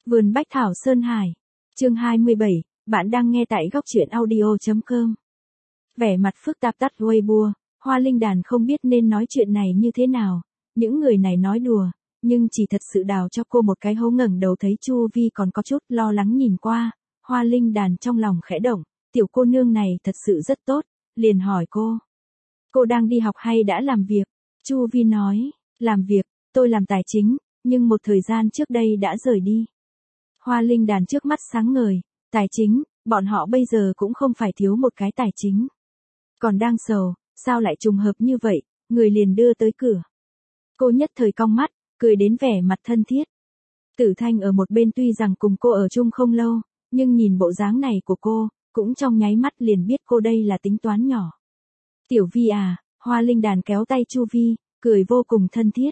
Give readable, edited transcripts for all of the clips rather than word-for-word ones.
Vườn Bách Thảo Sơn Hải. Chương 27, bạn đang nghe tại góc truyện audio.com. Vẻ mặt phức tạp tắt Weibo, Hoa Linh Đàn không biết nên nói chuyện này như thế nào. Những người này nói đùa, nhưng chỉ thật sự đào cho cô một cái hố. Ngẩng đầu thấy Chu Vi còn có chút lo lắng nhìn qua, Hoa Linh Đàn trong lòng khẽ động, tiểu cô nương này thật sự rất tốt, liền hỏi cô. Cô đang đi học hay đã làm việc? Chu Vi nói, làm việc, tôi làm tài chính, nhưng một thời gian trước đây đã rời đi. Hoa Linh Đàn trước mắt sáng ngời, tài chính, bọn họ bây giờ cũng không phải thiếu một cái tài chính. Còn đang sầu, sao lại trùng hợp như vậy, người liền đưa tới cửa. Cô nhất thời cong mắt, cười đến vẻ mặt thân thiết. Tử Thanh ở một bên tuy rằng cùng cô ở chung không lâu, nhưng nhìn bộ dáng này của cô, cũng trong nháy mắt liền biết cô đây là tính toán nhỏ. Tiểu Vi à, Hoa Linh Đàn kéo tay Chu Vi, cười vô cùng thân thiết.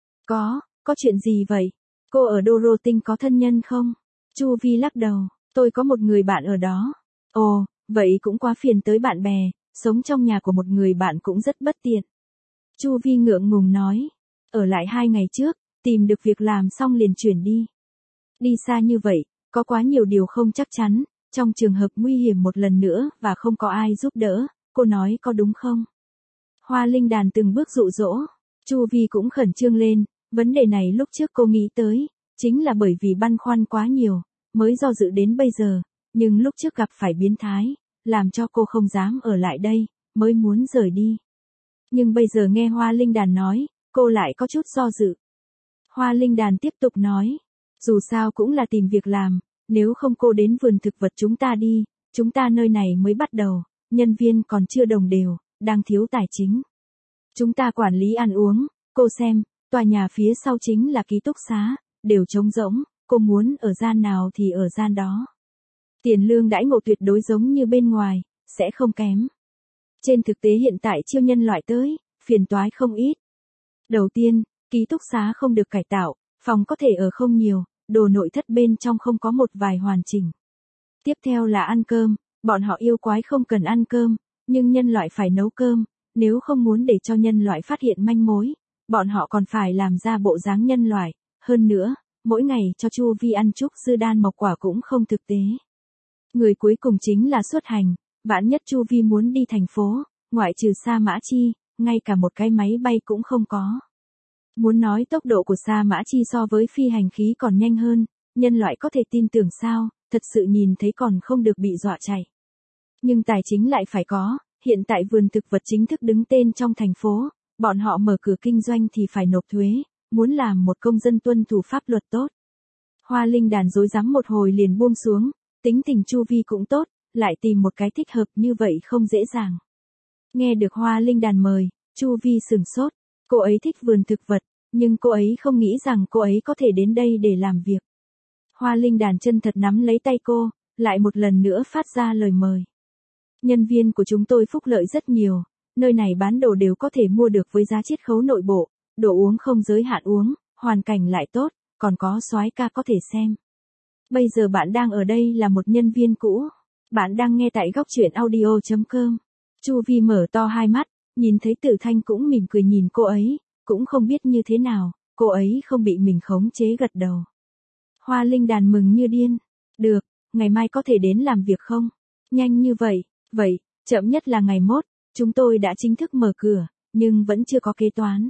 Có chuyện gì vậy? Cô ở Đô Rô Tinh có thân nhân không? Chu Vi lắc đầu, tôi có một người bạn ở đó. Ồ, vậy cũng quá phiền tới bạn bè, sống trong nhà của một người bạn cũng rất bất tiện. Chu Vi ngượng ngùng nói, ở lại 2 ngày trước, tìm được việc làm xong liền chuyển đi. Đi xa như vậy, có quá nhiều điều không chắc chắn, trong trường hợp nguy hiểm một lần nữa và không có ai giúp đỡ, cô nói có đúng không? Hoa Linh Đàn từng bước dụ dỗ, Chu Vi cũng khẩn trương lên, vấn đề này lúc trước cô nghĩ tới, chính là bởi vì băn khoăn quá nhiều, mới do dự đến bây giờ, nhưng lúc trước gặp phải biến thái, làm cho cô không dám ở lại đây, mới muốn rời đi. Nhưng bây giờ nghe Hoa Linh Đàn nói, cô lại có chút do dự. Hoa Linh Đàn tiếp tục nói, dù sao cũng là tìm việc làm, nếu không cô đến vườn thực vật chúng ta đi, chúng ta nơi này mới bắt đầu, nhân viên còn chưa đồng đều, đang thiếu tài chính. Chúng ta quản lý ăn uống, cô xem, tòa nhà phía sau chính là ký túc xá, đều trống rỗng, cô muốn ở gian nào thì ở gian đó. Tiền lương đãi ngộ tuyệt đối giống như bên ngoài, sẽ không kém. Trên thực tế hiện tại chiêu nhân loại tới, phiền toái không ít. Đầu tiên, ký túc xá không được cải tạo, phòng có thể ở không nhiều, đồ nội thất bên trong không có một vài hoàn chỉnh. Tiếp theo là ăn cơm, bọn họ yêu quái không cần ăn cơm, nhưng nhân loại phải nấu cơm, nếu không muốn để cho nhân loại phát hiện manh mối, bọn họ còn phải làm ra bộ dáng nhân loại, hơn nữa, mỗi ngày cho Chu Vi ăn trúc dư đan mộc quả cũng không thực tế. Người cuối cùng chính là xuất hành, vạn nhất Chu Vi muốn đi thành phố, ngoại trừ Sa Mã Chi, ngay cả một cái máy bay cũng không có. Muốn nói tốc độ của Sa Mã Chi so với phi hành khí còn nhanh hơn, nhân loại có thể tin tưởng sao, thật sự nhìn thấy còn không được bị dọa chạy. Nhưng tài chính lại phải có, hiện tại vườn thực vật chính thức đứng tên trong thành phố, bọn họ mở cửa kinh doanh thì phải nộp thuế, muốn làm một công dân tuân thủ pháp luật tốt. Hoa Linh Đàn rối rắm một hồi liền buông xuống, tính tình Chu Vi cũng tốt, lại tìm một cái thích hợp như vậy không dễ dàng. Nghe được Hoa Linh Đàn mời, Chu Vi sửng sốt, cô ấy thích vườn thực vật, nhưng cô ấy không nghĩ rằng cô ấy có thể đến đây để làm việc. Hoa Linh Đàn chân thật nắm lấy tay cô, lại một lần nữa phát ra lời mời. Nhân viên của chúng tôi phúc lợi rất nhiều, nơi này bán đồ đều có thể mua được với giá chiết khấu nội bộ, đồ uống không giới hạn uống, hoàn cảnh lại tốt, còn có soái ca có thể xem. Bây giờ bạn đang ở đây là một nhân viên cũ. Bạn đang nghe tại góc truyện audio.com. Chu Vi mở to hai mắt, nhìn thấy Tử Thanh cũng mỉm cười nhìn cô ấy, cũng không biết như thế nào, cô ấy không bị mình khống chế gật đầu. Hoa Linh Đàn mừng như điên. Được, ngày mai có thể đến làm việc không? Nhanh như vậy, chậm nhất là ngày mốt, chúng tôi đã chính thức mở cửa, nhưng vẫn chưa có kế toán.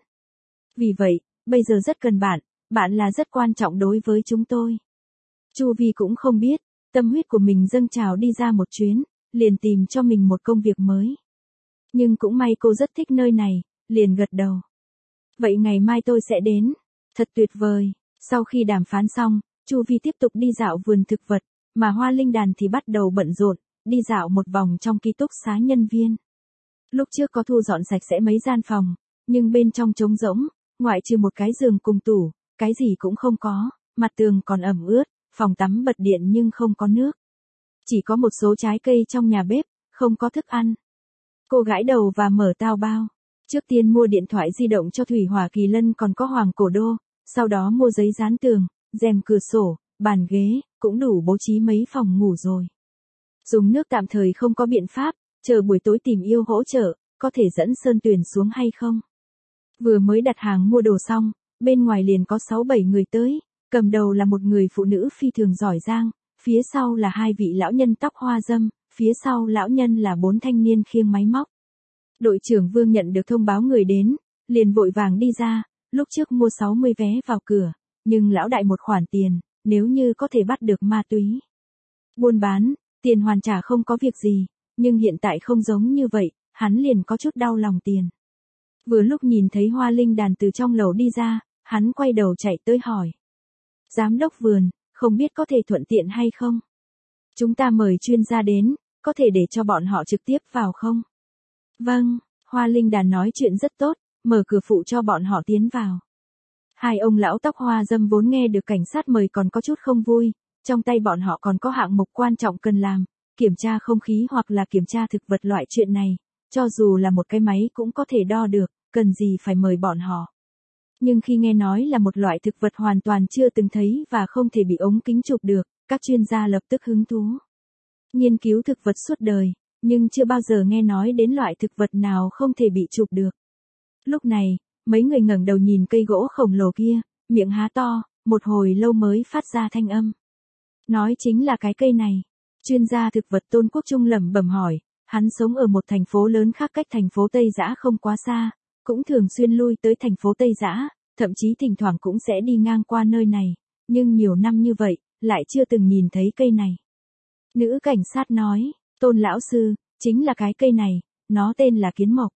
Vì vậy, bây giờ rất cần bạn là rất quan trọng đối với chúng tôi. Chu Vi cũng không biết, tâm huyết của mình dâng trào đi ra một chuyến, liền tìm cho mình một công việc mới. Nhưng cũng may cô rất thích nơi này, liền gật đầu. Vậy ngày mai tôi sẽ đến. Thật tuyệt vời. Sau khi đàm phán xong, Chu Vi tiếp tục đi dạo vườn thực vật, mà Hoa Linh Đàn thì bắt đầu bận rộn, đi dạo một vòng trong ký túc xá nhân viên. Lúc trước có thu dọn sạch sẽ mấy gian phòng, nhưng bên trong trống rỗng, ngoại trừ một cái giường cùng tủ, cái gì cũng không có, mặt tường còn ẩm ướt, phòng tắm bật điện nhưng không có nước. Chỉ có một số trái cây trong nhà bếp, không có thức ăn. Cô gãi đầu và mở tao bao. Trước tiên mua điện thoại di động cho Thủy Hỏa Kỳ Lân còn có Hoàng Cổ Đô, sau đó mua giấy dán tường, rèm cửa sổ, bàn ghế, cũng đủ bố trí mấy phòng ngủ rồi. Dùng nước tạm thời không có biện pháp, chờ buổi tối tìm yêu hỗ trợ, có thể dẫn Sơn Tuyền xuống hay không? Vừa mới đặt hàng mua đồ xong, bên ngoài liền có 6-7 người tới, Cầm đầu là một người phụ nữ phi thường giỏi giang, phía sau là hai vị lão nhân tóc hoa râm, phía sau lão nhân là 4 thanh niên khiêng máy móc. Đội trưởng Vương nhận được thông báo người đến, liền vội vàng đi ra, lúc trước mua 60 vé vào cửa, nhưng lão đại một khoản tiền, nếu như có thể bắt được ma túy. Buôn bán, tiền hoàn trả không có việc gì, nhưng hiện tại không giống như vậy, hắn liền có chút đau lòng tiền. Vừa lúc nhìn thấy Hoa Linh Đàn từ trong lầu đi ra, hắn quay đầu chạy tới hỏi. Giám đốc vườn, không biết có thể thuận tiện hay không? Chúng ta mời chuyên gia đến, có thể để cho bọn họ trực tiếp vào không? Vâng, Hoa Linh Đàn nói chuyện rất tốt, mở cửa phụ cho bọn họ tiến vào. Hai ông lão tóc hoa râm vốn nghe được cảnh sát mời còn có chút không vui, trong tay bọn họ còn có hạng mục quan trọng cần làm, kiểm tra không khí hoặc là kiểm tra thực vật loại chuyện này, cho dù là một cái máy cũng có thể đo được, cần gì phải mời bọn họ. Nhưng khi nghe nói là một loại thực vật hoàn toàn chưa từng thấy và không thể bị ống kính chụp được, các chuyên gia lập tức hứng thú. Nghiên cứu thực vật suốt đời, nhưng chưa bao giờ nghe nói đến loại thực vật nào không thể bị chụp được. Lúc này, mấy người ngẩng đầu nhìn cây gỗ khổng lồ kia, miệng há to, một hồi lâu mới phát ra thanh âm. Nói chính là cái cây này. Chuyên gia thực vật Tôn Quốc Trung lẩm bẩm hỏi, hắn sống ở một thành phố lớn khác cách thành phố Tây Giã không quá xa, cũng thường xuyên lui tới thành phố Tây Giã, thậm chí thỉnh thoảng cũng sẽ đi ngang qua nơi này, nhưng nhiều năm như vậy, lại chưa từng nhìn thấy cây này. Nữ cảnh sát nói, Tôn lão sư, chính là cái cây này, nó tên là kiến mộc.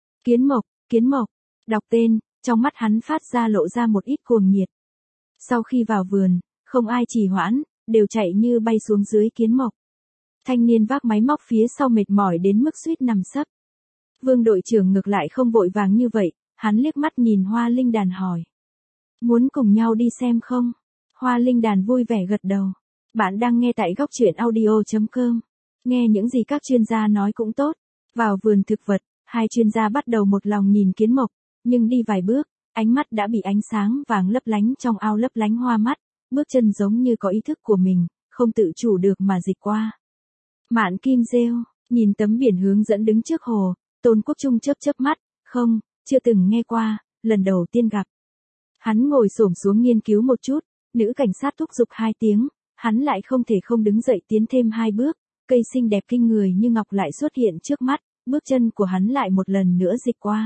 Kiến mộc, đọc tên, trong mắt hắn phát ra lộ ra một ít cuồng nhiệt. Sau khi vào vườn, không ai trì hoãn, đều chạy như bay xuống dưới kiến mộc. Thanh niên vác máy móc phía sau mệt mỏi đến mức suýt nằm sấp. Vương đội trưởng ngược lại không vội vàng như vậy, hắn liếc mắt nhìn Hoa Linh Đàn hỏi. Muốn cùng nhau đi xem không? Hoa Linh Đàn vui vẻ gật đầu. Bạn đang nghe tại góc truyện audio.com. Nghe những gì các chuyên gia nói cũng tốt. Vào vườn thực vật, hai chuyên gia bắt đầu một lòng nhìn kiến mộc, nhưng đi vài bước, ánh mắt đã bị ánh sáng vàng lấp lánh trong ao lấp lánh hoa mắt, bước chân giống như có ý thức của mình, không tự chủ được mà dịch qua. Mạn Kim rêu, nhìn tấm biển hướng dẫn đứng trước hồ, Tôn Quốc Trung chớp chớp mắt, không, chưa từng nghe qua, lần đầu tiên gặp. Hắn ngồi xổm xuống nghiên cứu một chút, nữ cảnh sát thúc giục 2 tiếng, hắn lại không thể không đứng dậy tiến thêm 2 bước, cây xinh đẹp kinh người như ngọc lại xuất hiện trước mắt, bước chân của hắn lại một lần nữa dịch qua.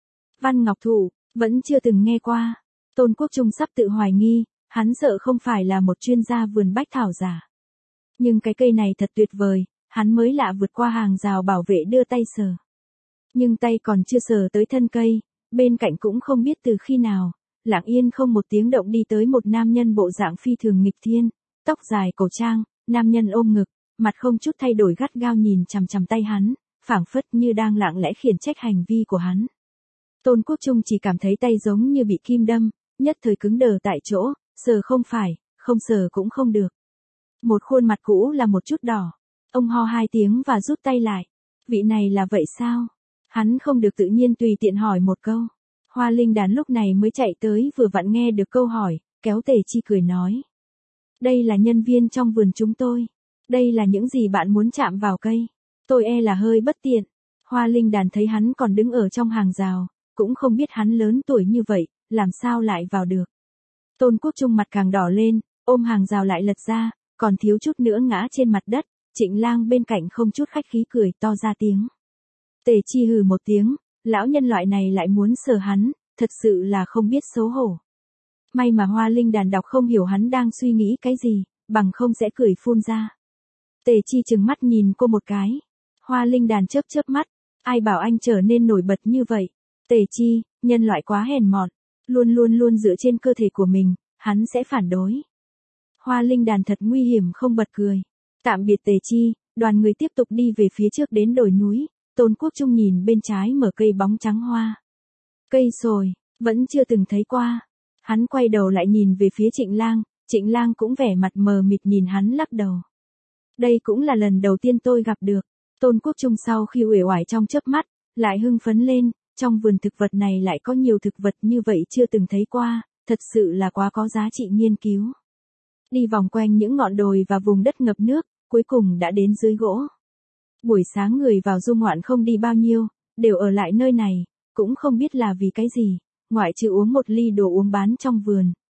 Văn Ngọc Thụ, vẫn chưa từng nghe qua. Tôn Quốc Trung sắp tự hoài nghi, hắn sợ không phải là một chuyên gia vườn bách thảo giả. Nhưng cái cây này thật tuyệt vời, hắn mới lạ vượt qua hàng rào bảo vệ đưa tay sờ. Nhưng tay còn chưa sờ tới thân cây, bên cạnh cũng không biết từ khi nào, lặng yên không một tiếng động đi tới một nam nhân bộ dạng phi thường nghịch thiên, tóc dài cổ trang, nam nhân ôm ngực, mặt không chút thay đổi gắt gao nhìn chằm chằm tay hắn, phảng phất như đang lặng lẽ khiển trách hành vi của hắn. Tôn Quốc Trung chỉ cảm thấy tay giống như bị kim đâm, nhất thời cứng đờ tại chỗ, sờ không phải, không sờ cũng không được. Một khuôn mặt cũ là một chút đỏ. Ông ho 2 tiếng và rút tay lại. Vị này là vậy sao? Hắn không được tự nhiên tùy tiện hỏi một câu. Hoa Linh Đàn lúc này mới chạy tới vừa vặn nghe được câu hỏi, kéo Tề Chi cười nói. Đây là nhân viên trong vườn chúng tôi. Đây là những gì bạn muốn chạm vào cây. Tôi e là hơi bất tiện. Hoa Linh Đàn thấy hắn còn đứng ở trong hàng rào, cũng không biết hắn lớn tuổi như vậy, làm sao lại vào được. Tôn Quốc Trung mặt càng đỏ lên, ôm hàng rào lại lật ra, còn thiếu chút nữa ngã trên mặt đất. Trịnh Lang bên cạnh không chút khách khí cười to ra tiếng. Tề Chi hừ một tiếng, lão nhân loại này lại muốn sờ hắn, thật sự là không biết xấu hổ. May mà Hoa Linh Đàn đọc không hiểu hắn đang suy nghĩ cái gì, bằng không sẽ cười phun ra. Tề Chi trừng mắt nhìn cô một cái. Hoa Linh Đàn chớp chớp mắt, ai bảo anh trở nên nổi bật như vậy. Tề Chi, nhân loại quá hèn mọn, luôn dựa trên cơ thể của mình, hắn sẽ phản đối. Hoa Linh Đàn thật nguy hiểm không bật cười. Tạm biệt Tề Chi, đoàn người tiếp tục đi về phía trước đến đồi núi, Tôn Quốc Trung nhìn bên trái mở cây bóng trắng hoa. Cây sồi, vẫn chưa từng thấy qua. Hắn quay đầu lại nhìn về phía Trịnh Lang cũng vẻ mặt mờ mịt nhìn hắn lắc đầu. Đây cũng là lần đầu tiên tôi gặp được. Tôn Quốc Trung sau khi uể oải trong chớp mắt, lại hưng phấn lên, trong vườn thực vật này lại có nhiều thực vật như vậy chưa từng thấy qua, thật sự là quá có giá trị nghiên cứu. Đi vòng quanh những ngọn đồi và vùng đất ngập nước, cuối cùng đã đến dưới gỗ. Buổi sáng người vào du ngoạn không đi bao nhiêu, đều ở lại nơi này, cũng không biết là vì cái gì, ngoại trừ uống một ly đồ uống bán trong vườn,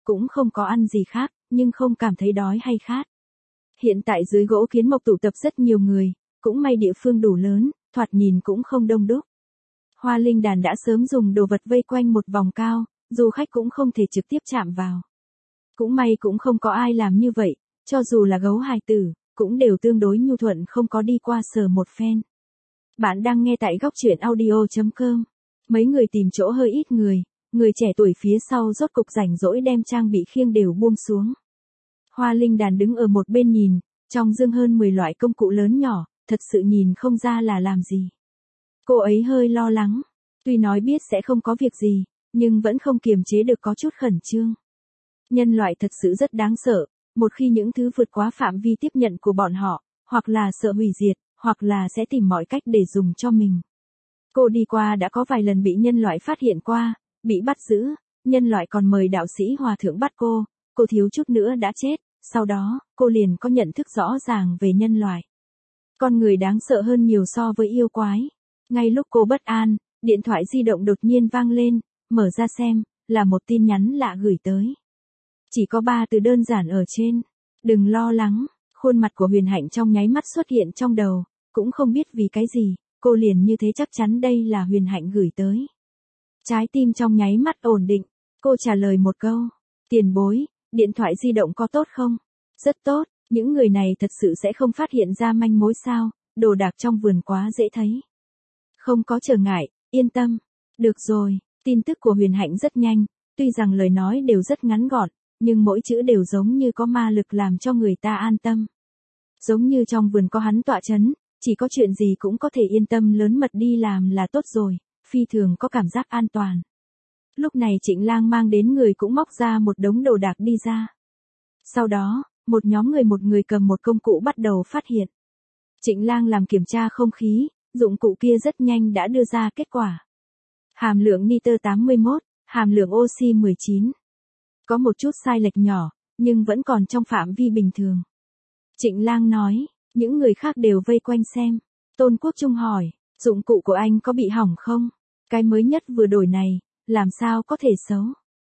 cũng không có ăn gì khác, nhưng không cảm thấy đói hay khát. Hiện tại dưới gỗ kiến mộc tụ tập rất nhiều người, cũng may địa phương đủ lớn, thoạt nhìn cũng không đông đúc. Hoa Linh Đàn đã sớm dùng đồ vật vây quanh một vòng cao, du khách cũng không thể trực tiếp chạm vào. Cũng may cũng không có ai làm như vậy, cho dù là gấu hài tử, cũng đều tương đối nhu thuận không có đi qua sờ một phen. Bạn đang nghe tại góc truyện audio.com. Mấy người tìm chỗ hơi ít người trẻ tuổi phía sau rốt cục rảnh rỗi đem trang bị khiêng đều buông xuống. Hoa Linh Đàn đứng ở một bên nhìn, trong dương hơn 10 loại công cụ lớn nhỏ, thật sự nhìn không ra là làm gì. Cô ấy hơi lo lắng, tuy nói biết sẽ không có việc gì, nhưng vẫn không kiềm chế được có chút khẩn trương. Nhân loại thật sự rất đáng sợ, một khi những thứ vượt quá phạm vi tiếp nhận của bọn họ, hoặc là sợ hủy diệt, hoặc là sẽ tìm mọi cách để dùng cho mình. Cô đi qua đã có vài lần bị nhân loại phát hiện qua, bị bắt giữ, nhân loại còn mời đạo sĩ hòa thượng bắt cô thiếu chút nữa đã chết, sau đó, cô liền có nhận thức rõ ràng về nhân loại. Con người đáng sợ hơn nhiều so với yêu quái. Ngay lúc cô bất an, điện thoại di động đột nhiên vang lên, mở ra xem, là một tin nhắn lạ gửi tới. Chỉ có 3 từ đơn giản ở trên. Đừng lo lắng, khuôn mặt của Huyền Hạnh trong nháy mắt xuất hiện trong đầu, cũng không biết vì cái gì, cô liền như thế chắc chắn đây là Huyền Hạnh gửi tới. Trái tim trong nháy mắt ổn định, cô trả lời một câu, tiền bối, điện thoại di động có tốt không? Rất tốt, những người này thật sự sẽ không phát hiện ra manh mối sao, đồ đạc trong vườn quá dễ thấy. Không có trở ngại, yên tâm. Được rồi, tin tức của Huyền Hạnh rất nhanh, tuy rằng lời nói đều rất ngắn gọn, nhưng mỗi chữ đều giống như có ma lực làm cho người ta an tâm. Giống như trong vườn có hắn tọa chấn, chỉ có chuyện gì cũng có thể yên tâm lớn mật đi làm là tốt rồi, phi thường có cảm giác an toàn. Lúc này Trịnh Lang mang đến người cũng móc ra một đống đồ đạc đi ra. Sau đó, một nhóm một người cầm một công cụ bắt đầu phát hiện. Trịnh Lang làm kiểm tra không khí, dụng cụ kia rất nhanh đã đưa ra kết quả. Hàm lượng nitơ 81, hàm lượng oxy 19. Có một chút sai lệch nhỏ, nhưng vẫn còn trong phạm vi bình thường. Trịnh Lang nói, những người khác đều vây quanh xem. Tôn Quốc Trung hỏi, dụng cụ của anh có bị hỏng không? Cái mới nhất vừa đổi này, làm sao có thể xấu?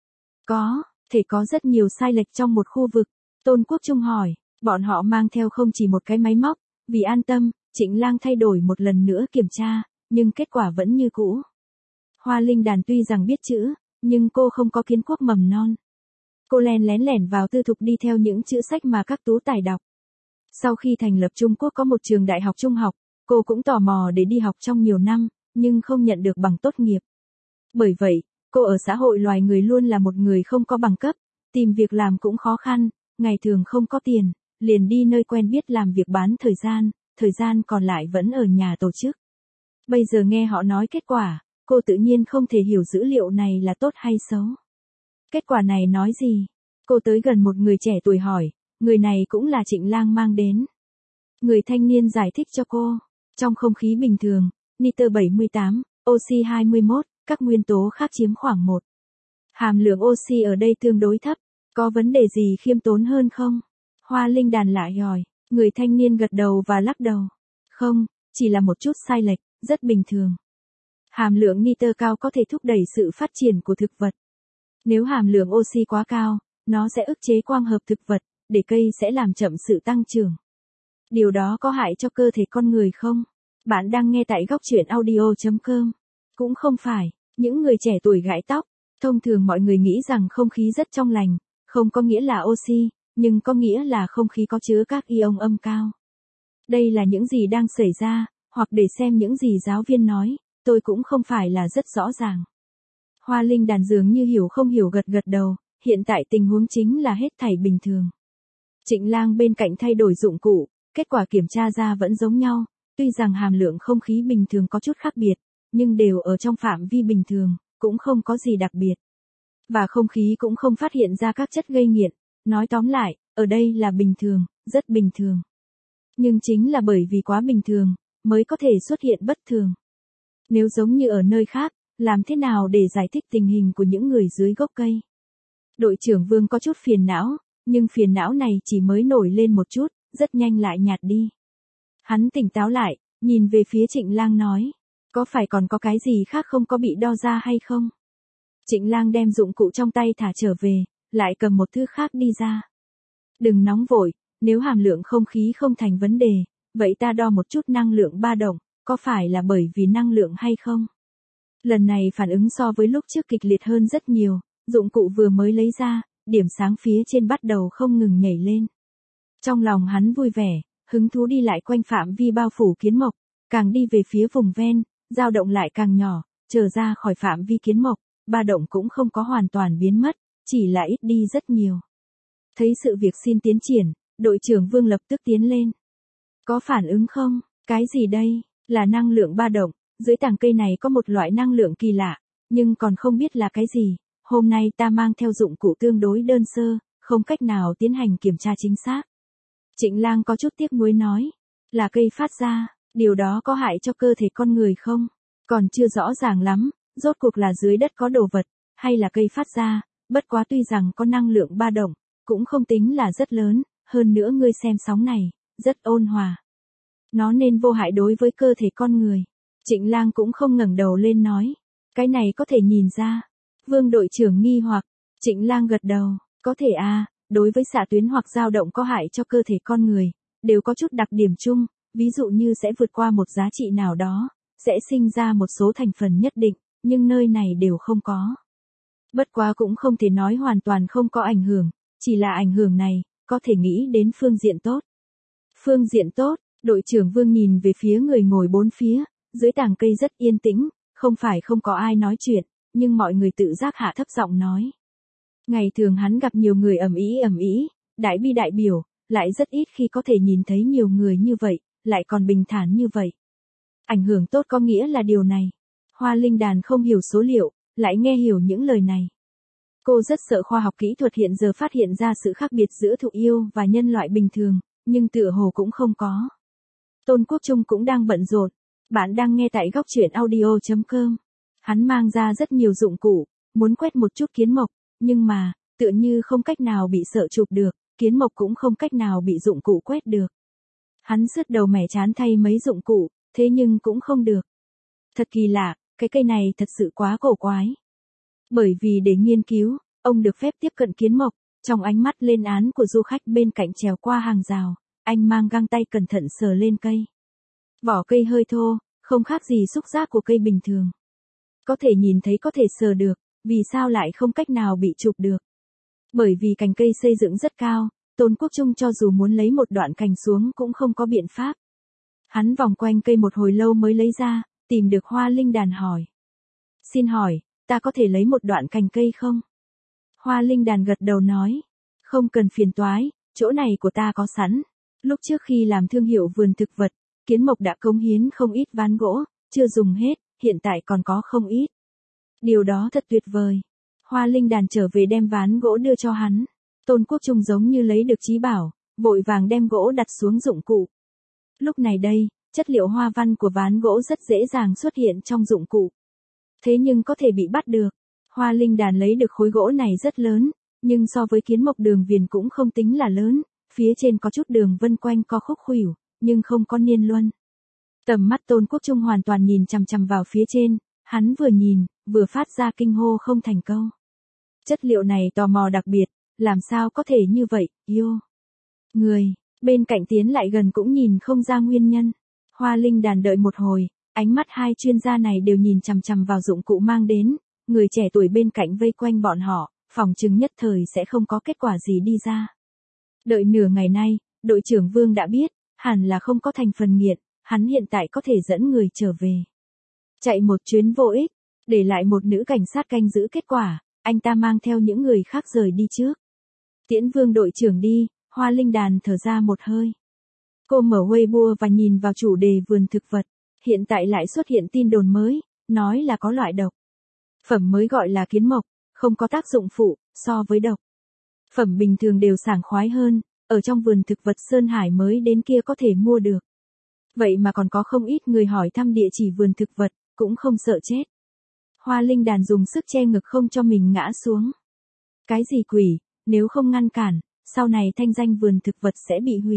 Có, thể có rất nhiều sai lệch trong một khu vực. Tôn Quốc Trung hỏi, bọn họ mang theo không chỉ một cái máy móc, vì an tâm, Trịnh Lang thay đổi một lần nữa kiểm tra, nhưng kết quả vẫn như cũ. Hoa Linh Đàn tuy rằng biết chữ, nhưng cô không có kiến quốc mầm non. Cô len lén vào tư thục đi theo những chữ sách mà các tú tài đọc. Sau khi thành lập Trung Quốc có một trường đại học trung học, cô cũng tò mò để đi học trong nhiều năm, nhưng không nhận được bằng tốt nghiệp. Bởi vậy, cô ở xã hội loài người luôn là một người không có bằng cấp, tìm việc làm cũng khó khăn, ngày thường không có tiền, liền đi nơi quen biết làm việc bán thời gian còn lại vẫn ở nhà tổ chức. Bây giờ nghe họ nói kết quả, cô tự nhiên không thể hiểu dữ liệu này là tốt hay xấu. Kết quả này nói gì? Cô tới gần một người trẻ tuổi hỏi, người này cũng là Trịnh Lang mang đến. Người thanh niên giải thích cho cô, trong không khí bình thường, nitơ 78, oxy 21, các nguyên tố khác chiếm khoảng 1. Hàm lượng oxy ở đây tương đối thấp, có vấn đề gì khiêm tốn hơn không? Hoa Linh Đàn lại hỏi, người thanh niên gật đầu và lắc đầu. Không, chỉ là một chút sai lệch, rất bình thường. Hàm lượng nitơ cao có thể thúc đẩy sự phát triển của thực vật. Nếu hàm lượng oxy quá cao, nó sẽ ức chế quang hợp thực vật, để cây sẽ làm chậm sự tăng trưởng. Điều đó có hại cho cơ thể con người không? Bạn đang nghe tại góc truyện audio.com. Cũng không phải, những người trẻ tuổi gãi tóc. Thông thường mọi người nghĩ rằng không khí rất trong lành, không có nghĩa là oxy, nhưng có nghĩa là không khí có chứa các ion âm cao. Đây là những gì đang xảy ra, hoặc để xem những gì giáo viên nói, tôi cũng không phải là rất rõ ràng. Hoa Linh Đàn dường như hiểu không hiểu gật gật đầu, hiện tại tình huống chính là hết thảy bình thường. Trịnh Lang bên cạnh thay đổi dụng cụ, kết quả kiểm tra ra vẫn giống nhau, tuy rằng hàm lượng không khí bình thường có chút khác biệt, nhưng đều ở trong phạm vi bình thường, cũng không có gì đặc biệt. Và không khí cũng không phát hiện ra các chất gây nghiện, nói tóm lại, ở đây là bình thường, rất bình thường. Nhưng chính là bởi vì quá bình thường, mới có thể xuất hiện bất thường. Nếu giống như ở nơi khác, làm thế nào để giải thích tình hình của những người dưới gốc cây? Đội trưởng Vương có chút phiền não, nhưng phiền não này chỉ mới nổi lên một chút, rất nhanh lại nhạt đi. Hắn tỉnh táo lại, nhìn về phía Trịnh Lang nói, có phải còn có cái gì khác không có bị đo ra hay không? Trịnh Lang đem dụng cụ trong tay thả trở về, lại cầm một thứ khác đi ra. Đừng nóng vội, nếu hàm lượng không khí không thành vấn đề, vậy ta đo một chút năng lượng ba động, có phải là bởi vì năng lượng hay không? Lần này phản ứng so với lúc trước kịch liệt hơn rất nhiều, dụng cụ vừa mới lấy ra, điểm sáng phía trên bắt đầu không ngừng nhảy lên. Trong lòng hắn vui vẻ, hứng thú đi lại quanh phạm vi bao phủ kiến mộc, càng đi về phía vùng ven, dao động lại càng nhỏ, trở ra khỏi phạm vi kiến mộc, ba động cũng không có hoàn toàn biến mất, chỉ là ít đi rất nhiều. Thấy sự việc xin tiến triển, đội trưởng Vương lập tức tiến lên. Có phản ứng không? Cái gì đây? Là năng lượng ba động, dưới tàng cây này có một loại năng lượng kỳ lạ, nhưng còn không biết là cái gì. Hôm nay ta mang theo dụng cụ tương đối đơn sơ, không cách nào tiến hành kiểm tra chính xác. Trịnh Lang có chút tiếc nuối nói, là cây phát ra, điều đó có hại cho cơ thể con người không? Còn chưa rõ ràng lắm, rốt cuộc là dưới đất có đồ vật, hay là cây phát ra, bất quá tuy rằng có năng lượng ba động, cũng không tính là rất lớn, hơn nữa ngươi xem sóng này, rất ôn hòa. Nó nên vô hại đối với cơ thể con người. Trịnh Lang cũng không ngẩng đầu lên nói, cái này có thể nhìn ra. Vương đội trưởng nghi hoặc, Trịnh Lang gật đầu, có thể đối với xạ tuyến hoặc dao động có hại cho cơ thể con người, đều có chút đặc điểm chung, ví dụ như sẽ vượt qua một giá trị nào đó, sẽ sinh ra một số thành phần nhất định, nhưng nơi này đều không có. Bất quá cũng không thể nói hoàn toàn không có ảnh hưởng, chỉ là ảnh hưởng này, có thể nghĩ đến phương diện tốt. Phương diện tốt, đội trưởng Vương nhìn về phía người ngồi bốn phía, dưới tàng cây rất yên tĩnh, không phải không có ai nói chuyện, nhưng mọi người tự giác hạ thấp giọng nói. Ngày thường hắn gặp nhiều người ầm ĩ, đại bi đại biểu, lại rất ít khi có thể nhìn thấy nhiều người như vậy, lại còn bình thản như vậy. Ảnh hưởng tốt có nghĩa là điều này. Hoa Linh Đàn không hiểu số liệu, lại nghe hiểu những lời này. Cô rất sợ khoa học kỹ thuật hiện giờ phát hiện ra sự khác biệt giữa thụ yêu và nhân loại bình thường, nhưng tựa hồ cũng không có. Tôn Quốc Trung cũng đang bận rộn. Bạn đang nghe tại góc truyện audio.com. Hắn mang ra rất nhiều dụng cụ, muốn quét một chút kiến mộc, nhưng mà, tựa như không cách nào bị sợ chụp được, kiến mộc cũng không cách nào bị dụng cụ quét được. Hắn sứt đầu mẻ chán thay mấy dụng cụ, thế nhưng cũng không được. Thật kỳ lạ, cái cây này thật sự quá cổ quái. Bởi vì để nghiên cứu, ông được phép tiếp cận kiến mộc, trong ánh mắt lên án của du khách bên cạnh trèo qua hàng rào, anh mang găng tay cẩn thận sờ lên cây. Vỏ cây hơi thô, không khác gì xúc giác của cây bình thường. Có thể nhìn thấy có thể sờ được, vì sao lại không cách nào bị chụp được? Bởi vì cành cây xây dựng rất cao, Tôn Quốc Trung cho dù muốn lấy một đoạn cành xuống cũng không có biện pháp. Hắn vòng quanh cây một hồi lâu mới lấy ra, tìm được Hoa Linh Đàn hỏi. Xin hỏi, ta có thể lấy một đoạn cành cây không? Hoa Linh Đàn gật đầu nói. Không cần phiền toái, chỗ này của ta có sẵn. Lúc trước khi làm thương hiệu vườn thực vật, Kiến Mộc đã cống hiến không ít ván gỗ, chưa dùng hết, hiện tại còn có không ít. Điều đó thật tuyệt vời. Hoa Linh Đàn trở về đem ván gỗ đưa cho hắn. Tôn Quốc Trung giống như lấy được trí bảo, vội vàng đem gỗ đặt xuống dụng cụ. Lúc này đây, chất liệu hoa văn của ván gỗ rất dễ dàng xuất hiện trong dụng cụ. Thế nhưng có thể bị bắt được. Hoa Linh Đàn lấy được khối gỗ này rất lớn, nhưng so với Kiến Mộc đường viền cũng không tính là lớn, phía trên có chút đường vân quanh co khúc khuỷu, nhưng không có niên luân. Tầm mắt Tôn Quốc Trung hoàn toàn nhìn chằm chằm vào phía trên, hắn vừa nhìn, vừa phát ra kinh hô không thành câu. Chất liệu này tò mò đặc biệt, làm sao có thể như vậy, yêu. Người, bên cạnh tiến lại gần cũng nhìn không ra nguyên nhân. Hoa Linh Đàn đợi một hồi, ánh mắt hai chuyên gia này đều nhìn chằm chằm vào dụng cụ mang đến, người trẻ tuổi bên cạnh vây quanh bọn họ, phòng chừng nhất thời sẽ không có kết quả gì đi ra. Đợi nửa ngày nay, đội trưởng Vương đã biết, hẳn là không có thành phần nghiện, hắn hiện tại có thể dẫn người trở về. Chạy một chuyến vô ích, để lại một nữ cảnh sát canh giữ kết quả, anh ta mang theo những người khác rời đi trước. Tiễn Vương đội trưởng đi, Hoa Linh Đàn thở ra một hơi. Cô mở Weibo và nhìn vào chủ đề vườn thực vật, hiện tại lại xuất hiện tin đồn mới, nói là có loại độc phẩm mới gọi là kiến mộc, không có tác dụng phụ, so với độc phẩm bình thường đều sảng khoái hơn, ở trong vườn thực vật Sơn Hải mới đến kia có thể mua được. Vậy mà còn có không ít người hỏi thăm địa chỉ vườn thực vật, cũng không sợ chết. Hoa Linh Đàn dùng sức che ngực không cho mình ngã xuống. Cái gì quỷ, nếu không ngăn cản, sau này thanh danh vườn thực vật sẽ bị hủy.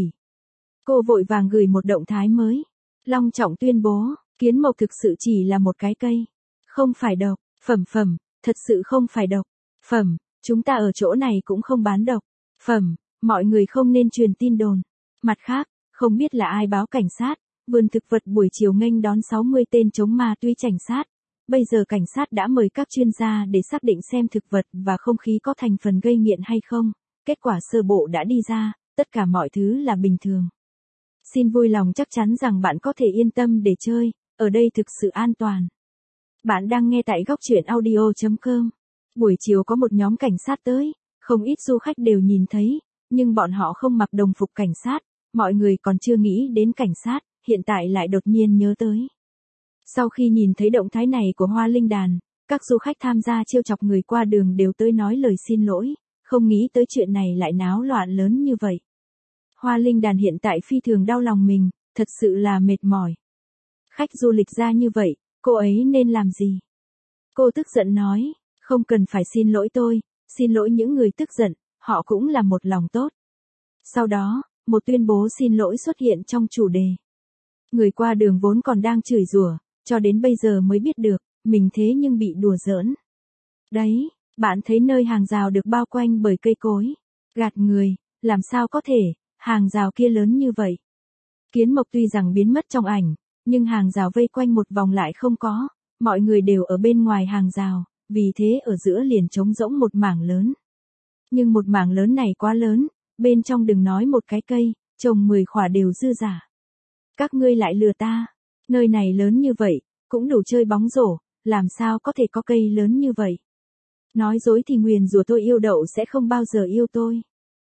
Cô vội vàng gửi một động thái mới. Long trọng tuyên bố, kiến mộc thực sự chỉ là một cái cây. Không phải độc, phẩm, thật sự không phải độc phẩm, Chúng ta ở chỗ này cũng không bán độc phẩm, mọi người không nên truyền tin đồn. Mặt khác, không biết là ai báo cảnh sát, vườn thực vật buổi chiều nghênh đón 60 tên chống ma túy cảnh sát. Bây giờ cảnh sát đã mời các chuyên gia để xác định xem thực vật và không khí có thành phần gây nghiện hay không. Kết quả sơ bộ đã đi ra, tất cả mọi thứ là bình thường. Xin vui lòng chắc chắn rằng bạn có thể yên tâm để chơi, ở đây thực sự an toàn. Bạn đang nghe tại góc truyện audio.com. Buổi chiều có một nhóm cảnh sát tới, không ít du khách đều nhìn thấy, nhưng bọn họ không mặc đồng phục cảnh sát, mọi người còn chưa nghĩ đến cảnh sát, hiện tại lại đột nhiên nhớ tới. Sau khi nhìn thấy động thái này của Hoa Linh Đàn, các du khách tham gia trêu chọc người qua đường đều tới nói lời xin lỗi, không nghĩ tới chuyện này lại náo loạn lớn như vậy. Hoa Linh Đàn hiện tại phi thường đau lòng mình, thật sự là mệt mỏi. Khách du lịch ra như vậy, cô ấy nên làm gì? Cô tức giận nói, không cần phải xin lỗi tôi, xin lỗi những người tức giận, họ cũng là một lòng tốt. Sau đó, một tuyên bố xin lỗi xuất hiện trong chủ đề. Người qua đường vốn còn đang chửi rủa, cho đến bây giờ mới biết được, mình thế nhưng bị đùa giỡn. Đấy, bạn thấy nơi hàng rào được bao quanh bởi cây cối, gạt người, làm sao có thể, hàng rào kia lớn như vậy. Kiến mộc tuy rằng biến mất trong ảnh, nhưng hàng rào vây quanh một vòng lại không có, mọi người đều ở bên ngoài hàng rào, vì thế ở giữa liền trống rỗng một mảng lớn. Nhưng một mảng lớn này quá lớn, bên trong đừng nói một cái cây, trồng 10 khỏa đều dư giả. Các ngươi lại lừa ta, nơi này lớn như vậy, cũng đủ chơi bóng rổ, làm sao có thể có cây lớn như vậy. Nói dối thì nguyền rủa tôi yêu đậu sẽ không bao giờ yêu tôi.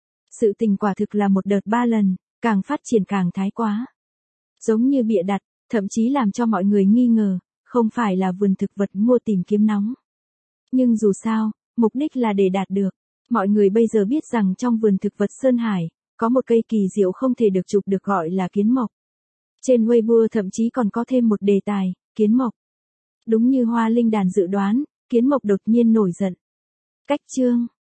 Sự tình quả thực là một đợt 3 lần, càng phát triển càng thái quá. Giống như bịa đặt, thậm chí làm cho mọi người nghi ngờ, không phải là vườn thực vật mua tìm kiếm nóng. Nhưng dù sao, mục đích là để đạt được. Mọi người bây giờ biết rằng trong vườn thực vật Sơn Hải, có một cây kỳ diệu không thể được chụp được gọi là kiến mộc. Trên Weibo thậm chí còn có thêm một đề tài, kiến mộc. Đúng như Hoa Linh Đàn dự đoán, kiến mộc đột nhiên nổi giận. Cách chương